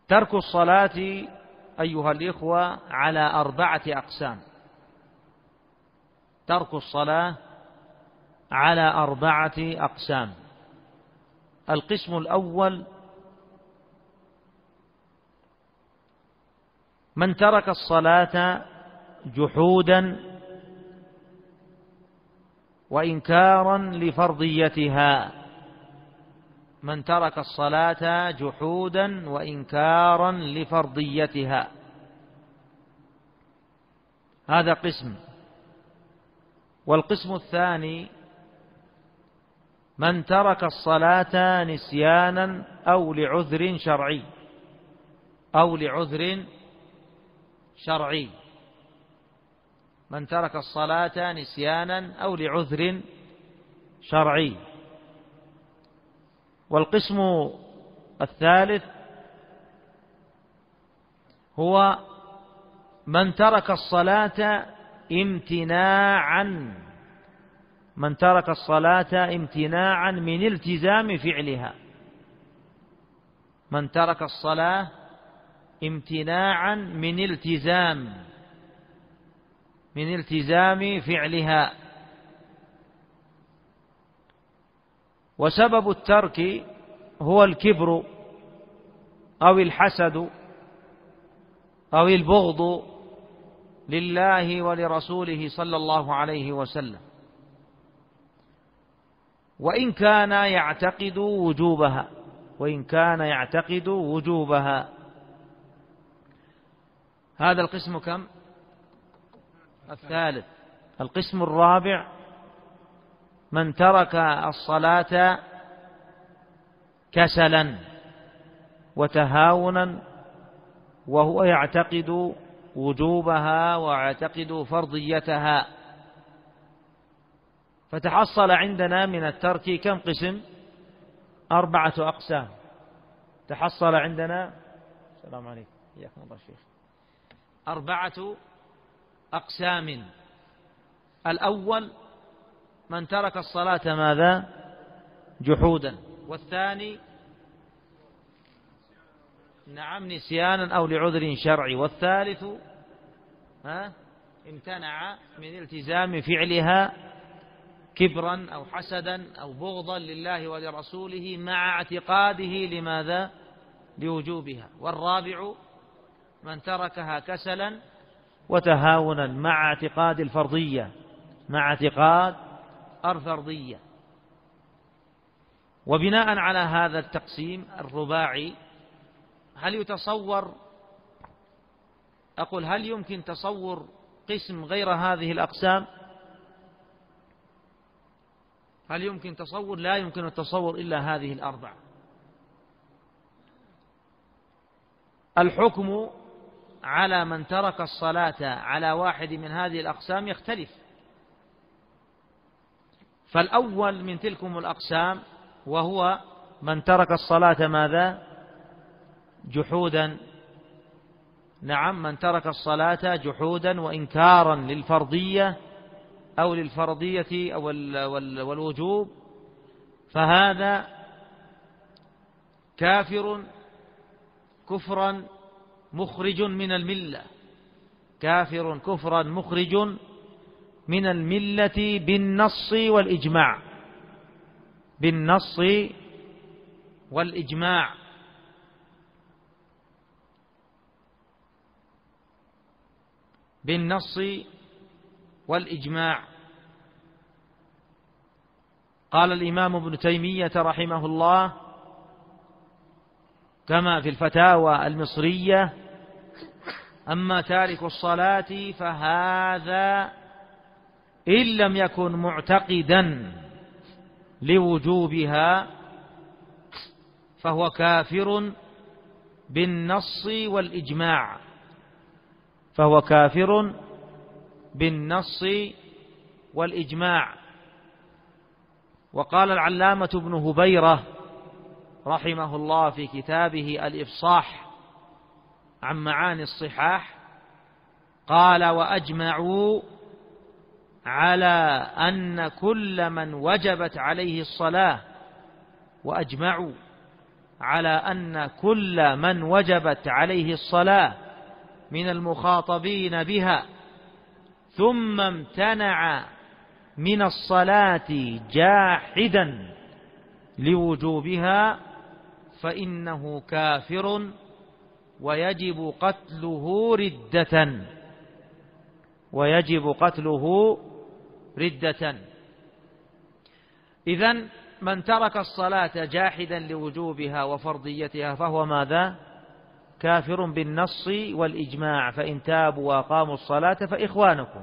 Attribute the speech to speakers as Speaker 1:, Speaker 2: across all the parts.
Speaker 1: ترك الصلاة أيها الإخوة على 4 أقسام. ترك الصلاة على 4 أقسام. القسم الأول: من ترك الصلاة جحودا وإنكارا لفرضيتها. من ترك الصلاة جحودا وإنكارا لفرضيتها، هذا قسم. والقسم الثاني: من ترك الصلاة نسيانا أو لعذر شرعي. أو لعذر شرعي. من ترك الصلاة نسيانا أو لعذر شرعي. والقسم الثالث هو من ترك الصلاة امتناعا. من ترك الصلاة امتناعا من التزام فعلها. من ترك الصلاة امتناعا من التزام فعلها. وسبب الترك هو الكبر أو الحسد أو البغض لله ولرسوله صلى الله عليه وسلم، وإن كان يعتقد وجوبها. وإن كان يعتقد وجوبها. هذا القسم كم؟ الثالث. القسم الرابع: من ترك الصلاة كسلا وتهاونا وهو يعتقد وجوبها ويعتقد فرضيتها. فتحصل عندنا من الترك كم قسم؟ 4 أقسام. تحصل عندنا، السلام عليكم، حياكم الله شيخ، 4 أقسام. الأول: من ترك الصلاة ماذا؟ جحودا. والثاني: نعم، نسيانا أو لعذر شرعي. والثالث: امتنع من التزام فعلها كبرا أو حسدا أو بغضا لله ولرسوله مع اعتقاده لماذا؟ لوجوبها. والرابع: من تركها كسلا وتهاونا مع اعتقاد الفرضية. مع اعتقاد الفرضية. وبناء على هذا التقسيم الرباعي، هل يمكن تصور قسم غير هذه الأقسام؟ هل يمكن تصور؟ لا يمكن التصور إلا هذه ال4. الحكم على من ترك الصلاة على واحد من هذه الأقسام يختلف. فالأول من تلكم الأقسام وهو من ترك الصلاة ماذا؟ جحودا. نعم، من ترك الصلاة جحودا وإنكارا للفرضية أو للفرضية أو والوجوب، فهذا كافر كفرا مخرج من الملة. كافر كفرا مخرج من الملة بالنص والإجماع. بالنص والإجماع. بالنص والإجماع. قال الإمام ابن تيمية رحمه الله كما في الفتاوى المصرية: أما تارك الصلاة فهذا إن لم يكن معتقدا لوجوبها فهو كافر بالنص والإجماع. فهو كافر بالنص والإجماع. وقال العلامة ابن هبيرة رحمه الله في كتابه الإفصاح عن معاني الصحاح، قال: وأجمعوا على أن كل من وجبت عليه الصلاة. وأجمعوا على أن كل من وجبت عليه الصلاة من المخاطبين بها ثم امتنع من الصلاة جاحدا لوجوبها فإنه كافر ويجب قتله ردة، ويجب قتله ردة. إذن من ترك الصلاة جاحدا لوجوبها وفرضيتها فهو ماذا؟ كافر بالنص والإجماع، فإن تابوا وأقاموا الصلاة فإخوانكم.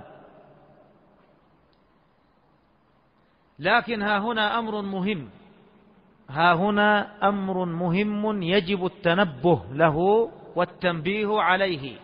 Speaker 1: لكن ها هنا أمر مهم، ها هنا أمر مهم يجب التنبه له والتنبيه عليه،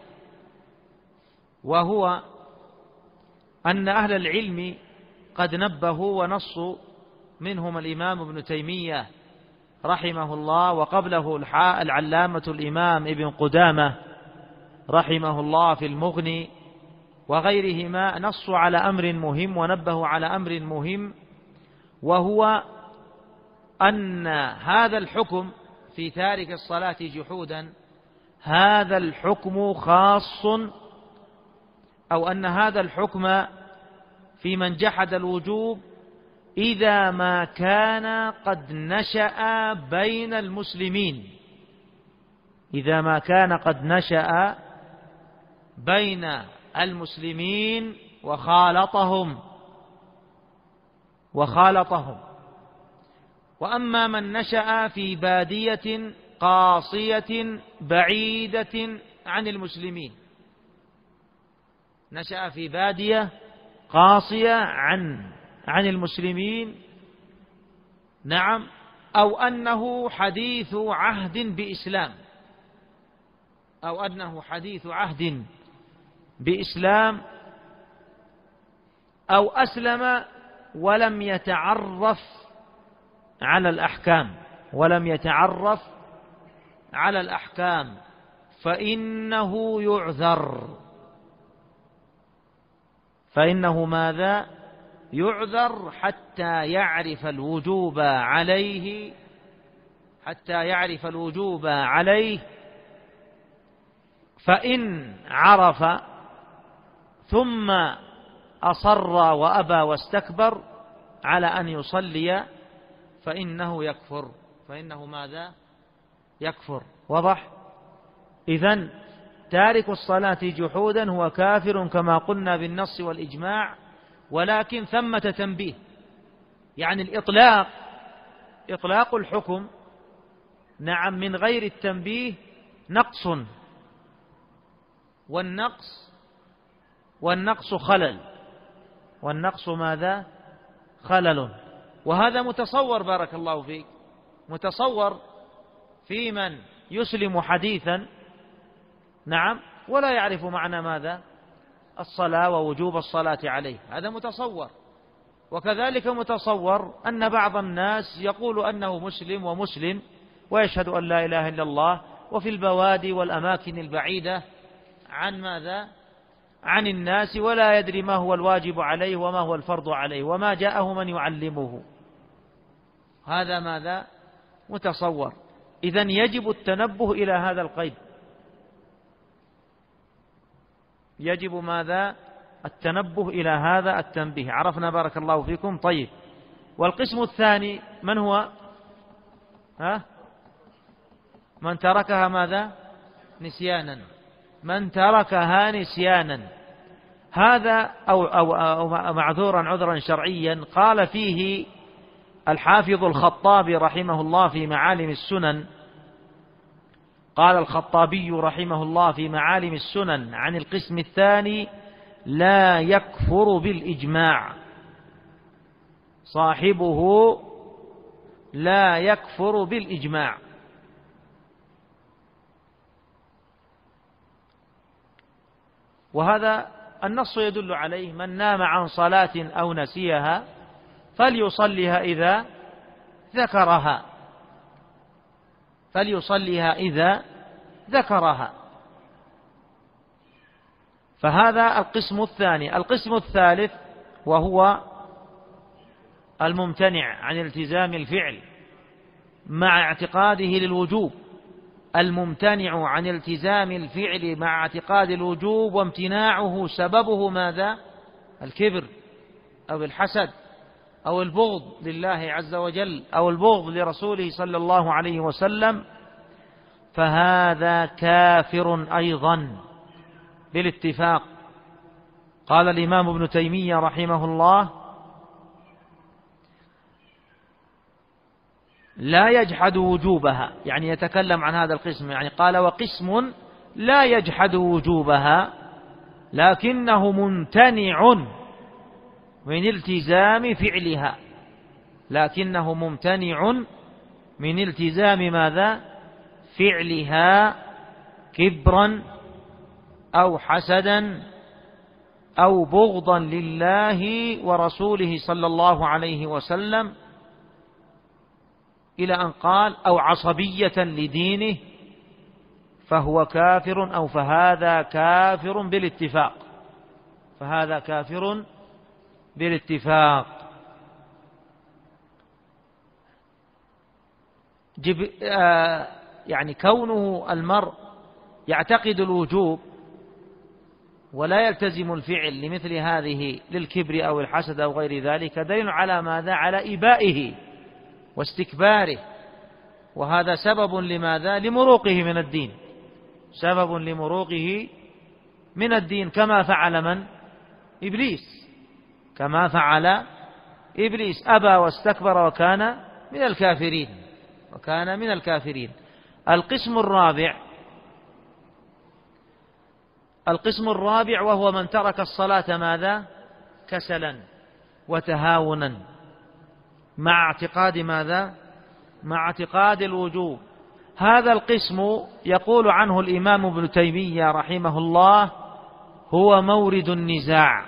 Speaker 1: وهو أن أهل العلم قد نبهوا ونصوا، منهم الإمام ابن تيمية رحمه الله، وقبله العلامة الإمام ابن قدامة رحمه الله في المغني وغيرهما، نصوا على أمر مهم ونبهوا على أمر مهم، وهو أن هذا الحكم في تارك الصلاة جحودا هذا الحكم خاص، أو أن هذا الحكم في من جحد الوجوب إذا ما كان قد نشأ بين المسلمين، إذا ما كان قد نشأ بين المسلمين وخالطهم. وأما من نشأ في بادية قاصية بعيدة عن المسلمين، نشأ في بادية قاصية عن المسلمين، نعم، أو أنه حديث عهد بإسلام، أو أنه حديث عهد بإسلام، أو أسلم ولم يتعرف على الأحكام، فإنه يعذر، فإنه ماذا؟ يعذر حتى يعرف الوجوب عليه، فإن عرف ثم أصر وأبى واستكبر على أن يصلي فإنه يكفر، فإنه ماذا؟ يكفر. وضح؟ إذن تارك الصلاة جحودا هو كافر كما قلنا بالنص والإجماع، ولكن ثمة تنبيه، يعني إطلاق الحكم، نعم، من غير التنبيه نقص، والنقص خلل، والنقص ماذا؟ خلل. وهذا متصور، بارك الله فيك، متصور في من يسلم حديثا، نعم، ولا يعرف معنى ماذا؟ الصلاة ووجوب الصلاة عليه، هذا متصور. وكذلك متصور أن بعض الناس يقول أنه مسلم ويشهد أن لا إله إلا الله، وفي البوادي والأماكن البعيدة عن ماذا؟ عن الناس، ولا يدري ما هو الواجب عليه وما هو الفرض عليه وما جاءه من يعلمه، هذا ماذا؟ متصور. إذن يجب التنبه إلى هذا القيد، يجب ماذا؟ التنبه إلى هذا التنبيه. عرفنا بارك الله فيكم. طيب، والقسم الثاني من هو؟ من تركها ماذا؟ نسيانا، من تركها نسيانا، هذا أو معذورا عذرا شرعيا. قال فيه الحافظ الخطابي رحمه الله في معالم السنن، قال الخطابي رحمه الله في معالم السنن عن القسم الثاني: لا يكفر بالإجماع، صاحبه لا يكفر بالإجماع. وهذا النص يدل عليه: من نام عن صلاة أو نسيها فليصليها إذا ذكرها، فليصليها إذا ذكرها. فهذا القسم الثاني. القسم الثالث وهو الممتنع عن التزام الفعل، مع اعتقاده للوجوب، الممتنع عن التزام الفعل مع اعتقاد الوجوب وامتناعه سببه ماذا؟ الكبر أو الحسد أو البغض لله عز وجل أو البغض لرسوله صلى الله عليه وسلم، فهذا كافر أيضا بالاتفاق. قال الإمام ابن تيمية رحمه الله: لا يجحد وجوبها، يعني يتكلم عن هذا القسم، يعني قال: وقسم لا يجحد وجوبها لكنه ممتنع من التزام فعلها، لكنه ممتنع من التزام ماذا؟ فعلها، كبرا أو حسدا أو بغضا لله ورسوله صلى الله عليه وسلم، إلى أن قال: أو عصبية لدينه، فهو كافر، أو فهذا كافر بالاتفاق، فهذا كافر بالاتفاق. يعني كونه المرء يعتقد الوجوب ولا يلتزم الفعل لمثل هذه للكبر أو الحسد أو غير ذلك دليل على ماذا؟ على إبائه واستكباره، وهذا سبب لماذا؟ لمروقه من الدين، سبب لمروقه من الدين، كما فعل من؟ إبليس، كما فعل إبليس، أبى واستكبر وكان من الكافرين، وكان من الكافرين. القسم الرابع وهو من ترك الصلاة ماذا؟ كسلا وتهاونا مع اعتقاد ماذا؟ مع اعتقاد الوجوب. هذا القسم يقول عنه الإمام ابن تيمية رحمه الله: هو مورد النزاع،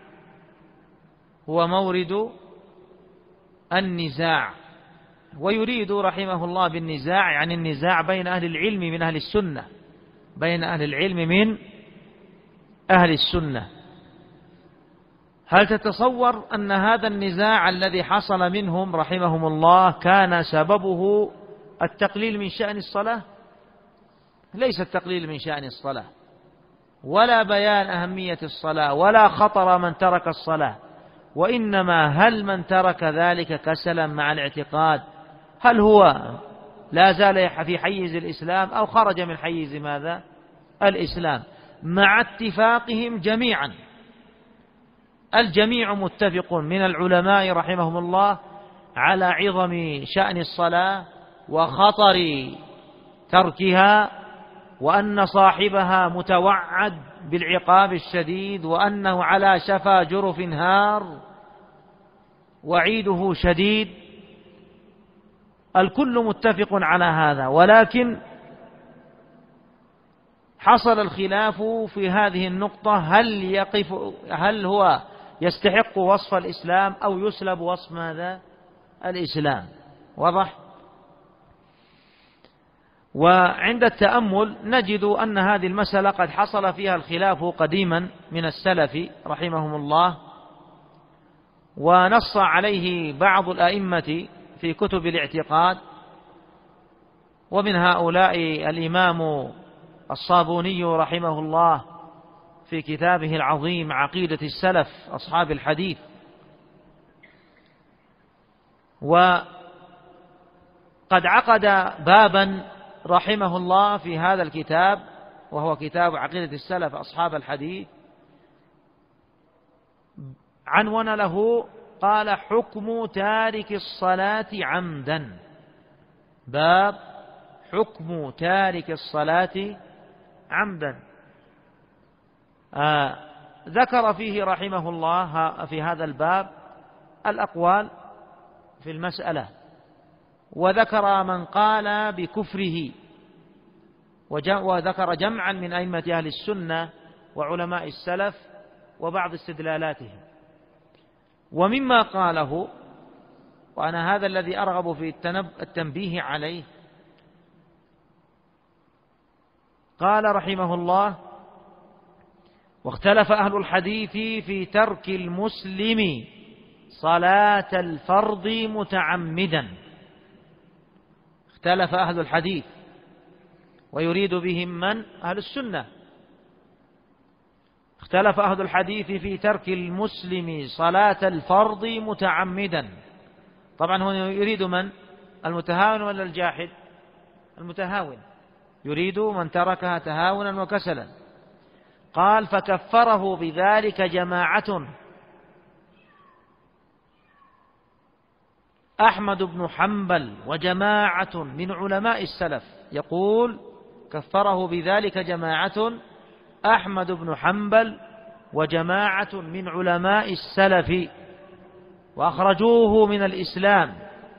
Speaker 1: هو مورد النزاع. ويريد رحمه الله بالنزاع يعني النزاع بين أهل العلم من أهل السنة، بين أهل العلم من أهل السنة. هل تتصور أن هذا النزاع الذي حصل منهم رحمهم الله كان سببه التقليل من شأن الصلاة؟ ليس التقليل من شأن الصلاة، ولا بيان أهمية الصلاة، ولا خطر من ترك الصلاة، وإنما هل من ترك ذلك كسلا مع الاعتقاد هل هو لا زال في حيز الإسلام أو خرج من حيز ماذا؟ الإسلام، مع اتفاقهم جميعا. الجميع متفق من العلماء رحمهم الله على عظم شأن الصلاة وخطر تركها، وأن صاحبها متوعد بالعقاب الشديد، وأنه على شفا جرف هار وعيده شديد. الكل متفق على هذا، ولكن حصل الخلاف في هذه النقطة: هل هو يستحق وصف الإسلام أو يسلب وصف ماذا؟ الإسلام. واضح؟ وعند التأمل نجد أن هذه المسألة قد حصل فيها الخلاف قديما من السلف رحمهم الله، ونص عليه بعض الأئمة في كتب الاعتقاد، ومن هؤلاء الإمام الصابوني رحمه الله في كتابه العظيم عقيدة السلف أصحاب الحديث. وقد عقد بابا رحمه الله في هذا الكتاب، وهو كتاب عقيدة السلف أصحاب الحديث، عنون له قال: حكم تارك الصلاة عمدا. باب حكم تارك الصلاة عمدا. ذكر فيه رحمه الله في هذا الباب الأقوال في المسألة، وذكر من قال بكفره، وذكر جمعا من أئمة أهل السنة وعلماء السلف وبعض استدلالاتهم. ومما قاله، وأنا هذا الذي أرغب في التنبيه عليه، قال رحمه الله: واختلف أهل الحديث في ترك المسلم صلاة الفرض متعمدا، اختلف أهل الحديث، ويريد بهم من؟ أهل السنة. اختلف أهل الحديث في ترك المسلم صلاة الفرض متعمدا. طبعا هنا يريد من؟ المتهاون ولا الجاحد؟ المتهاون، يريد من تركها تهاونا وكسلا. قال فكفره بذلك جماعة: أحمد بن حنبل وجماعة من علماء السلف. يقول كفره بذلك جماعة: أحمد بن حنبل وجماعة من علماء السلف، وأخرجوه من الإسلام،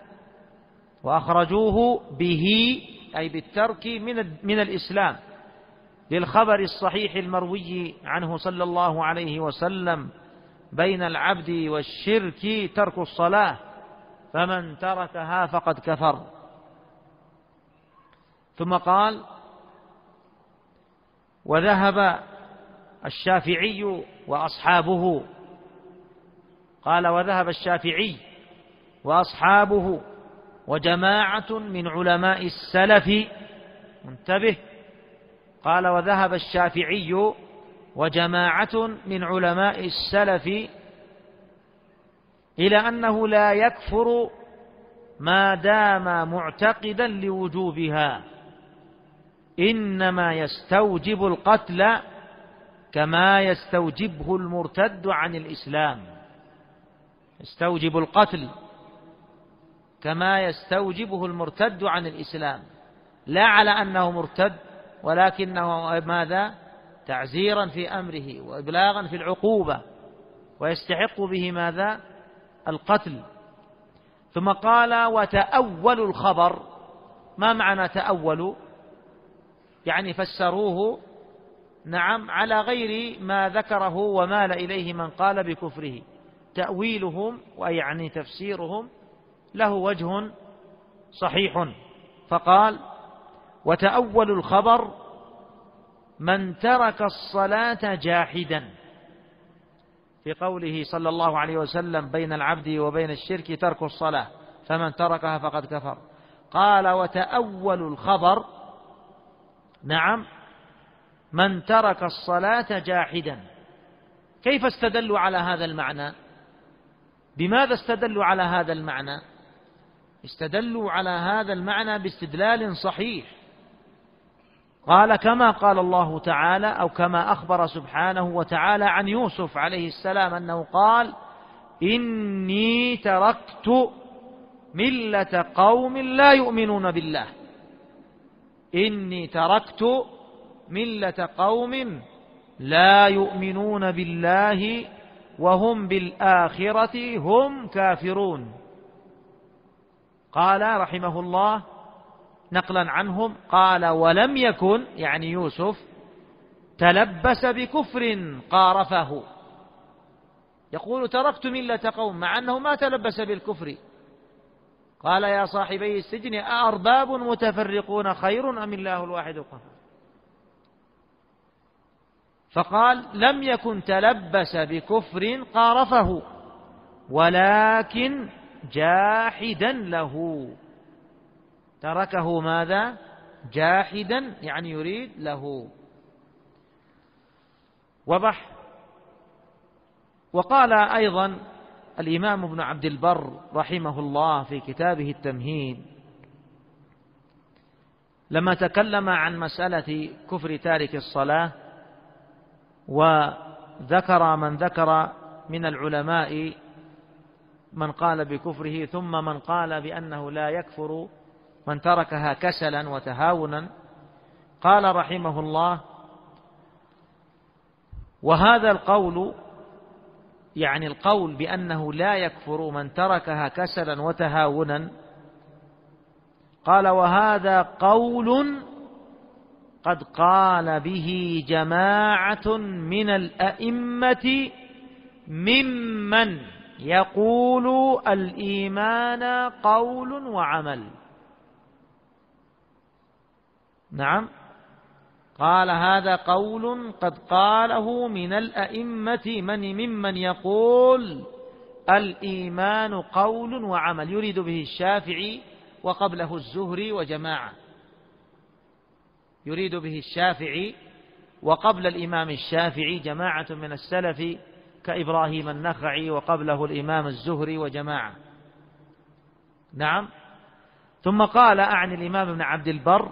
Speaker 1: وأخرجوه به أي بالترك من الإسلام، للخبر الصحيح المروي عنه صلى الله عليه وسلم: بين العبد والشرك ترك الصلاة، فمن تركها فقد كفر. ثم قال: وذهب الشافعي وأصحابه. قال: وذهب الشافعي وأصحابه وجماعة من علماء السلف. انتبه، قال: وذهب الشافعي وجماعة من علماء السلف إلى أنه لا يكفر ما دام معتقدا لوجوبها، إنما يستوجب القتل كما يستوجبه المرتد عن الإسلام. يستوجب القتل كما يستوجبه المرتد عن الإسلام، لا على أنه مرتد، ولكنه ماذا؟ تعزيرا في أمره وإبلاغا في العقوبة، ويستحق به ماذا؟ القتل. ثم قال: وتأول الخبر. ما معنى تأول؟ يعني فسروه، نعم، على غير ما ذكره ومال إليه من قال بكفره. تأويلهم ويعني تفسيرهم له وجه صحيح. فقال: وتأول الخبر من ترك الصلاة جاحدا، في قوله صلى الله عليه وسلم: بين العبد وبين الشرك ترك الصلاة، فمن تركها فقد كفر. قال: وتأول الخبر، نعم، من ترك الصلاة جاحدا. كيف استدلوا على هذا المعنى؟ بماذا استدلوا على هذا المعنى؟ استدلوا على هذا المعنى باستدلال صحيح. قال: كما قال الله تعالى، أو كما أخبر سبحانه وتعالى عن يوسف عليه السلام أنه قال: إني تركت ملة قوم لا يؤمنون بالله. إني تركت ملة قوم لا يؤمنون بالله وهم بالآخرة هم كافرون. قال رحمه الله نقلا عنهم، قال: ولم يكن، يعني يوسف، تلبس بكفر قارفه. يقول: تركت ملة قوم، مع أنه ما تلبس بالكفر. قال: يا صاحبي السجن أأرباب متفرقون خير أم الله الواحد القهار؟ فقال: لم يكن تلبس بكفر قارفه، ولكن جاحدا له. تركه ماذا؟ جاحدا، يعني يريد له. وضح. وقال أيضا الإمام ابن عبد البر رحمه الله في كتابه التمهيد، لما تكلم عن مسألة كفر تارك الصلاة، وذكر من ذكر من العلماء من قال بكفره، ثم من قال بأنه لا يكفر من تركها كسلا وتهاونا، قال رحمه الله: وهذا القول، يعني القول بأنه لا يكفر من تركها كسلا وتهاونا، قال: وهذا قول قد قال به جماعة من الأئمة ممن يقول الإيمان قول وعمل. نعم، قال: هذا قول قد قاله من الأئمة ممن يقول الإيمان قول وعمل، يريد به الشافعي وقبله الزهري وجماعة، يريد به الشافعي، وقبل الإمام الشافعي جماعة من السلف كإبراهيم النخعي، وقبله الإمام الزهري وجماعة. نعم. ثم قال أعني الإمام ابن عبد البر: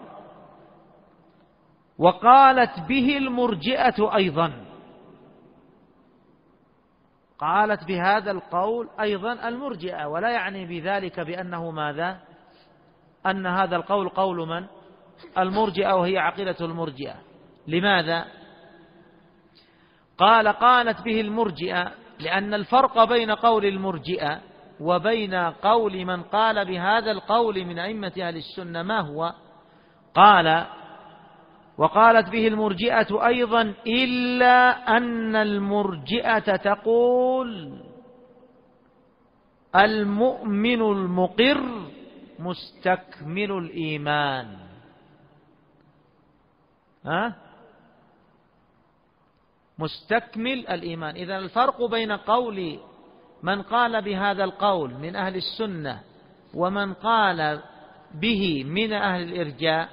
Speaker 1: وقالت به المرجئة أيضا، قالت بهذا القول أيضا المرجئة، ولا يعني بذلك بأنه ماذا؟ أن هذا القول قول من؟ المرجئة، وهي عقيدة المرجئة. لماذا؟ قال: قالت به المرجئة لأن الفرق بين قول المرجئة وبين قول من قال بهذا القول من أئمة أهل السنة ما هو؟ قال: وقالت به المرجئة أيضا إلا أن المرجئة تقول المؤمن المقر مستكمل الإيمان. مستكمل الإيمان. إذن الفرق بين قول من قال بهذا القول من أهل السنة ومن قال به من أهل الإرجاء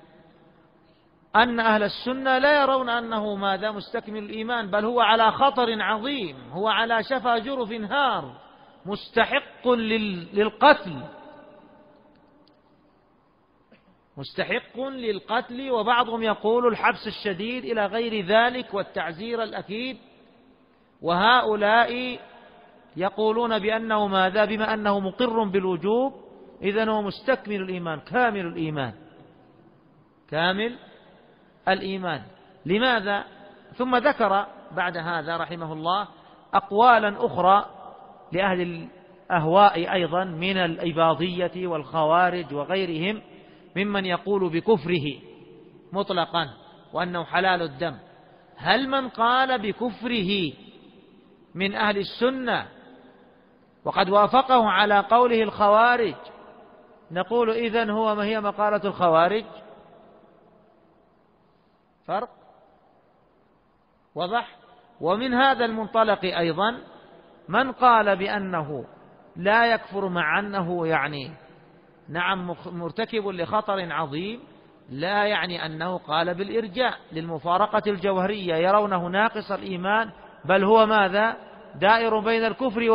Speaker 1: أن أهل السنة لا يرون أنه ماذا؟ مستكمل الإيمان، بل هو على خطر عظيم، هو على شفا جرف هار، مستحق للقتل، مستحق للقتل، وبعضهم يقول الحبس الشديد إلى غير ذلك والتعزير الأكيد. وهؤلاء يقولون بأنه ماذا؟ بما أنه مقر بالوجوب إذن هو مستكمل الإيمان، كامل الإيمان، كامل الإيمان. لماذا؟ ثم ذكر بعد هذا رحمه الله أقوالا أخرى لأهل الأهواء أيضا من الإباضية والخوارج وغيرهم ممن يقول بكفره مطلقا وأنه حلال الدم. هل من قال بكفره من أهل السنة وقد وافقه على قوله الخوارج نقول إذن هو ما هي مقالة الخوارج؟ فرق وضح. ومن هذا المنطلق أيضا من قال بأنه لا يكفر مع أنه يعني نعم مرتكب لخطر عظيم، لا يعني أنه قال بالإرجاء للمفارقة الجوهرية، يرونه ناقص الإيمان، بل هو ماذا؟ دائر بين الكفر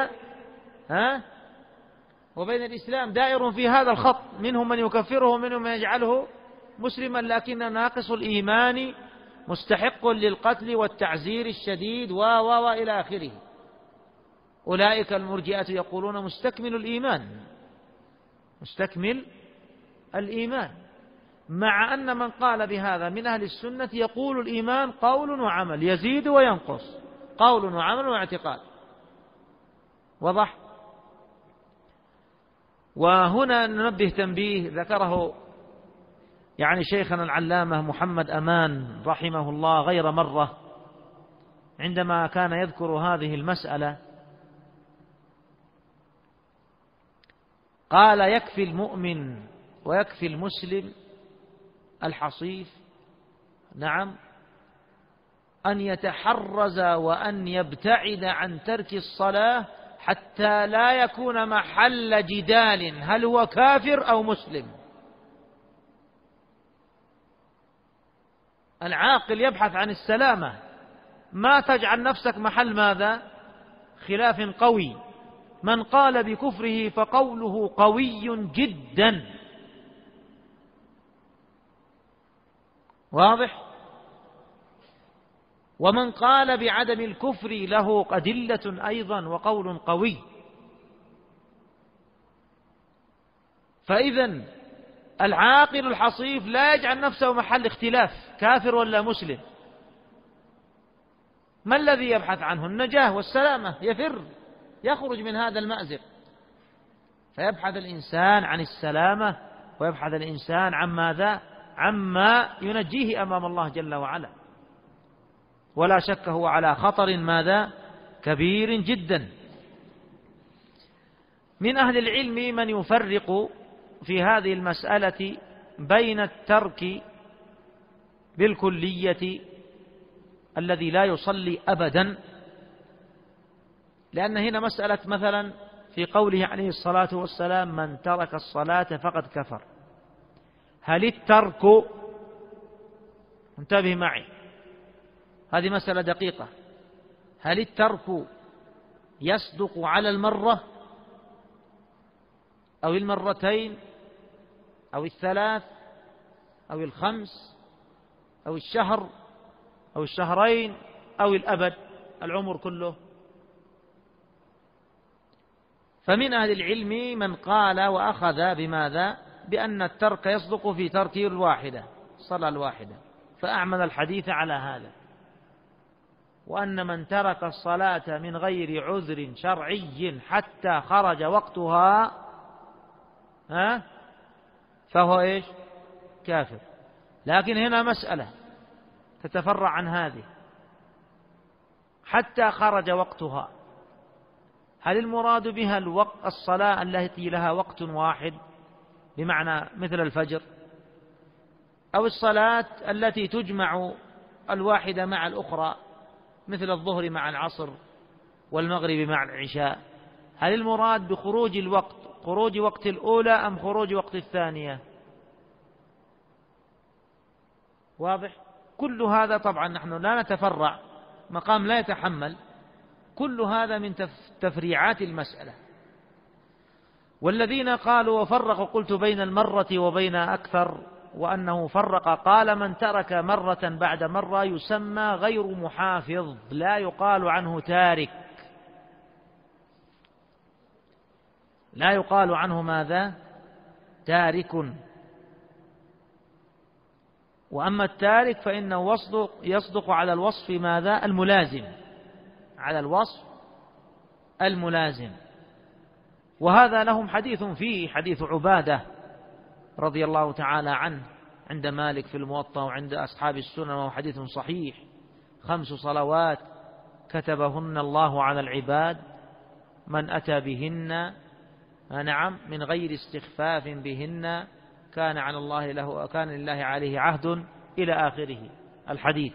Speaker 1: وبين الإسلام، دائر في هذا الخط، منهم من يكفره ومنهم من يجعله مسلما لكن ناقص الإيمان مستحق للقتل والتعزير الشديد وإلى آخره. أولئك المرجئة يقولون مستكمل الإيمان، مستكمل الإيمان، مع أن من قال بهذا من أهل السنة يقول الإيمان قول وعمل، يزيد وينقص، قول وعمل واعتقاد. وضح. وهنا ننبه تنبيه ذكره يعني شيخنا العلامة محمد أمان رحمه الله غير مرة عندما كان يذكر هذه المسألة، قال: يكفي المؤمن ويكفي المسلم الحصيف نعم أن يتحرز وأن يبتعد عن ترك الصلاة حتى لا يكون محل جدال هل هو كافر أو مسلم. العاقل يبحث عن السلامة، ما تجعل نفسك محل ماذا؟ خلاف قوي. من قال بكفره فقوله قوي جدا، واضح. ومن قال بعدم الكفر له أدلة أيضا وقول قوي. فإذن العاقل الحصيف لا يجعل نفسه محل اختلاف كافر ولا مسلم. ما الذي يبحث عنه؟ النجاة والسلامة، يفر يخرج من هذا المأزق، فيبحث الإنسان عن السلامة ويبحث الإنسان عن ماذا؟ عما ينجيه أمام الله جل وعلا. ولا شك هو على خطر ماذا؟ كبير جدا. من أهل العلم من يفرق في هذه المسألة بين الترك بالكلية الذي لا يصلي أبدا، لأن هنا مسألة مثلا في قوله عليه الصلاة والسلام: من ترك الصلاة فقد كفر. هل الترك، انتبه معي، هذه مسألة دقيقة، هل الترك يصدق على المرة أو المرتين أو الثلاث أو الخمس أو الشهر أو الشهرين أو الأبد، العمر كله؟ فمن أهل العلم من قال وأخذ بماذا؟ بأن الترك يصدق في ترك الواحدة، الصلاة الواحدة، فأعمل الحديث على هذا، وأن من ترك الصلاة من غير عذر شرعي حتى خرج وقتها فهو إيش؟ كافر. لكن هنا مسألة تتفرع عن هذه، حتى خرج وقتها، هل المراد بها الصلاة التي لها وقت واحد بمعنى مثل الفجر، أو الصلاة التي تجمع الواحدة مع الأخرى مثل الظهر مع العصر والمغرب مع العشاء؟ هل المراد بخروج الوقت خروج وقت الأولى أم خروج وقت الثانية؟ واضح؟ كل هذا طبعا نحن لا نتفرع، مقام لا يتحمل، كل هذا من تفريعات المسألة. والذين قالوا وفرقوا، قلت بين المرة وبين أكثر، وأنه فرق، قال: من ترك مرة بعد مرة يسمى غير محافظ، لا يقال عنه تارك، لا يقال عنه ماذا؟ تارك. وأما التارك فإنه يصدق على الوصف ماذا؟ الملازم، على الوصف الملازم. وهذا لهم حديث فيه، حديث عبادة رضي الله تعالى عنه عند مالك في الموطأ وعند أصحاب السنن، وهو حديث صحيح: 5 صلوات كتبهن الله على العباد، من أتى بهن من غير استخفاف بهن كان لله عليه عهد، إلى آخره الحديث.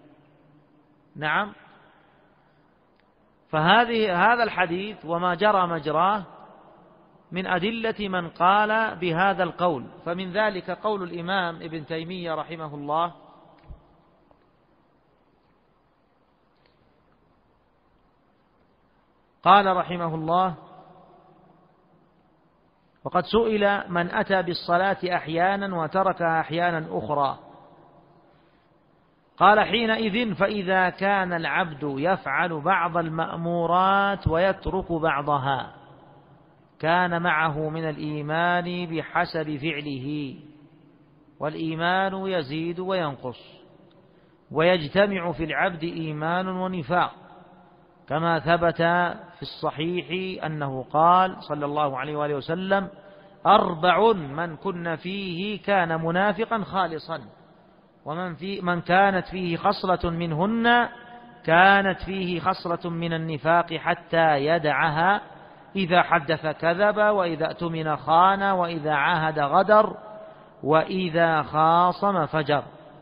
Speaker 1: فهذا الحديث وما جرى مجراه من أدلة من قال بهذا القول. فمن ذلك قول الإمام ابن تيمية رحمه الله: قال رحمه الله: وقد سئل من أتى بالصلاة أحيانا وتركها أحيانا أخرى، قال: حينئذ فإذا كان العبد يفعل بعض المأمورات ويترك بعضها كان معه من الإيمان بحسب فعله، والإيمان يزيد وينقص، ويجتمع في العبد إيمان ونفاق، كما ثبت في الصحيح أنه قال صلى الله عليه وآله وسلم: 4 من كن فيه كان منافقا خالصا، ومن كانت فيه خصلة منهن كانت فيه خصلة من النفاق حتى يدعها: إذا حدث كذب، وإذا اؤتمن خان، وإذا عاهد غدر، وإذا خاصم فجر.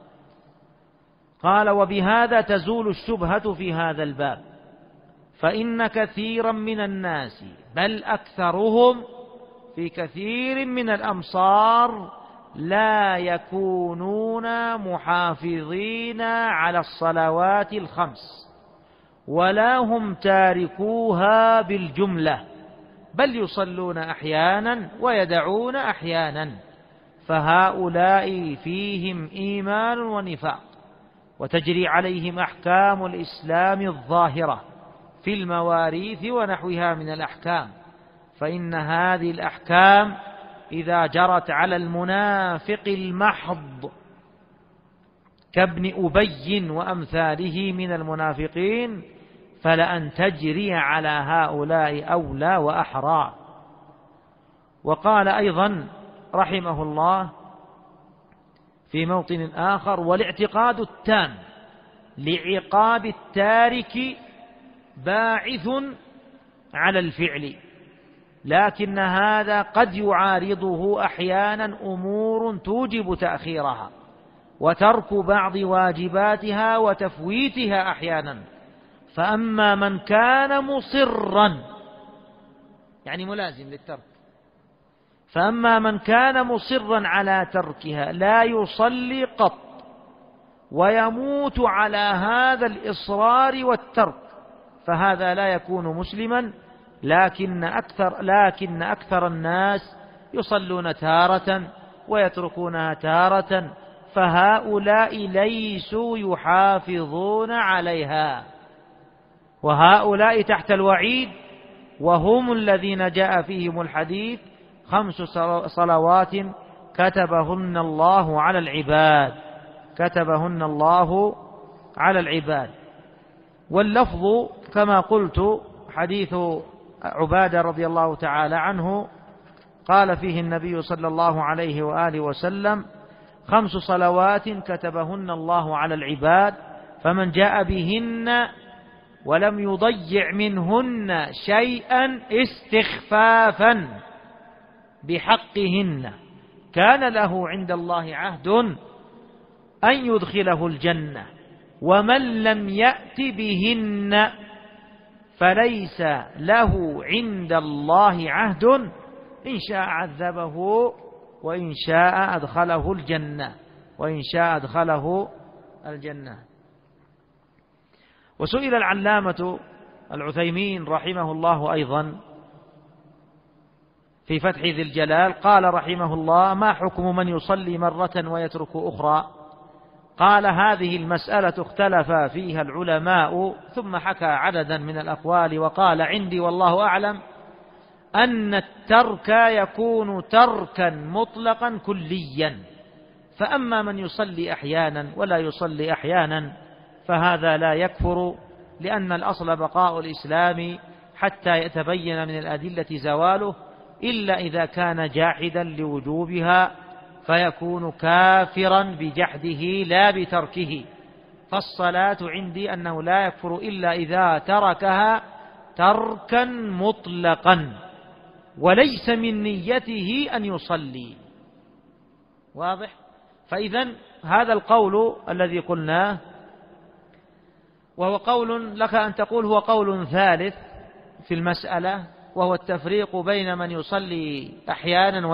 Speaker 1: قال: وبهذا تزول الشبهة في هذا الباب، فإن كثيرا من الناس بل أكثرهم في كثير من الأمصار لا يكونون محافظين على الصلوات ال5، ولا هم تاركوها بالجملة، بل يصلون أحيانا ويدعون أحيانا، فهؤلاء فيهم إيمان ونفاق، وتجري عليهم أحكام الإسلام الظاهرة في المواريث ونحوها من الأحكام، فإن هذه الأحكام إذا جرت على المنافق المحض كابن أبي وأمثاله من المنافقين فلأن تجري على هؤلاء أولى وأحرى. وقال أيضا رحمه الله في موطن آخر: والاعتقاد التام لعقاب التارك باعث على الفعل، لكن هذا قد يعارضه أحيانا أمور توجب تأخيرها وترك بعض واجباتها وتفويتها أحيانا. فأما من كان مصرا يعني ملازم للترك. فأما من كان مصرا على تركها لا يصلي قط ويموت على هذا الإصرار والترك فهذا لا يكون مسلما، لكن أكثر الناس يصلون تارة ويتركونها تارة، فهؤلاء ليسوا يحافظون عليها، وهؤلاء تحت الوعيد، وهم الذين جاء فيهم الحديث 5 صلوات كتبهن الله على العباد، كتبهن الله على العباد. واللفظ كما قلت حديث عبادة رضي الله تعالى عنه قال فيه النبي صلى الله عليه وآله وسلم 5 صلوات كتبهن الله على العباد، فمن جاء بهن ولم يضيع منهن شيئا استخفافا بحقهن كان له عند الله عهد أن يدخله الجنة، ومن لم يأت بهن فليس له عند الله عهد، إن شاء عذبه وإن شاء أدخله الجنة. وسئل العلامة العثيمين رحمه الله أيضا في فتح ذي الجلال قال رحمه الله: ما حكم من يصلي مرة ويترك أخرى؟ قال: هذه المسألة اختلف فيها العلماء، ثم حكى عددا من الأقوال، وقال: عندي والله أعلم أن الترك يكون تركا مطلقا كليا، فأما من يصلي أحيانا ولا يصلي أحيانا فهذا لا يكفر، لأن الأصل بقاء الإسلام حتى يتبين من الأدلة زواله، إلا إذا كان جاحدا لوجوبها فيكون كافرا بجحده لا بتركه. فالصلاة عندي أنه لا يكفر إلا إذا تركها تركا مطلقا وليس من نيته أن يصلي. واضح؟ فإذن هذا القول الذي قلناه، وهو قول لك أن تقول هو قول ثالث في المسألة، وهو التفريق بين من يصلي أحيانا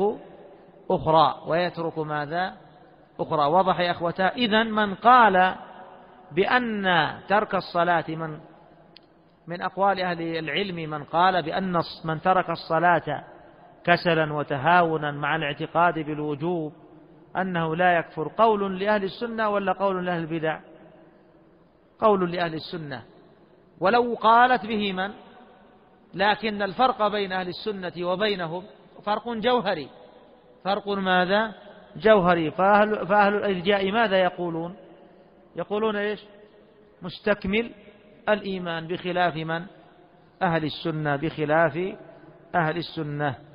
Speaker 1: ويترك ماذا؟ أخرى. واضح يا أخوتا؟ إذن من قال بأن ترك الصلاة من أقوال أهل العلم من قال بأن من ترك الصلاة كسلا وتهاونا مع الاعتقاد بالوجوب أنه لا يكفر، قول لأهل السنة ولا قول لأهل البدع؟ قول لأهل السنة، ولو قالت به من؟ لكن الفرق بين أهل السنة وبينهم فرق جوهري. فرق ماذا؟ جوهري. فأهل الإرجاء ماذا يقولون؟ يقولون إيش؟ مستكمل الإيمان، بخلاف من؟ أهل السنة، بخلاف أهل السنة.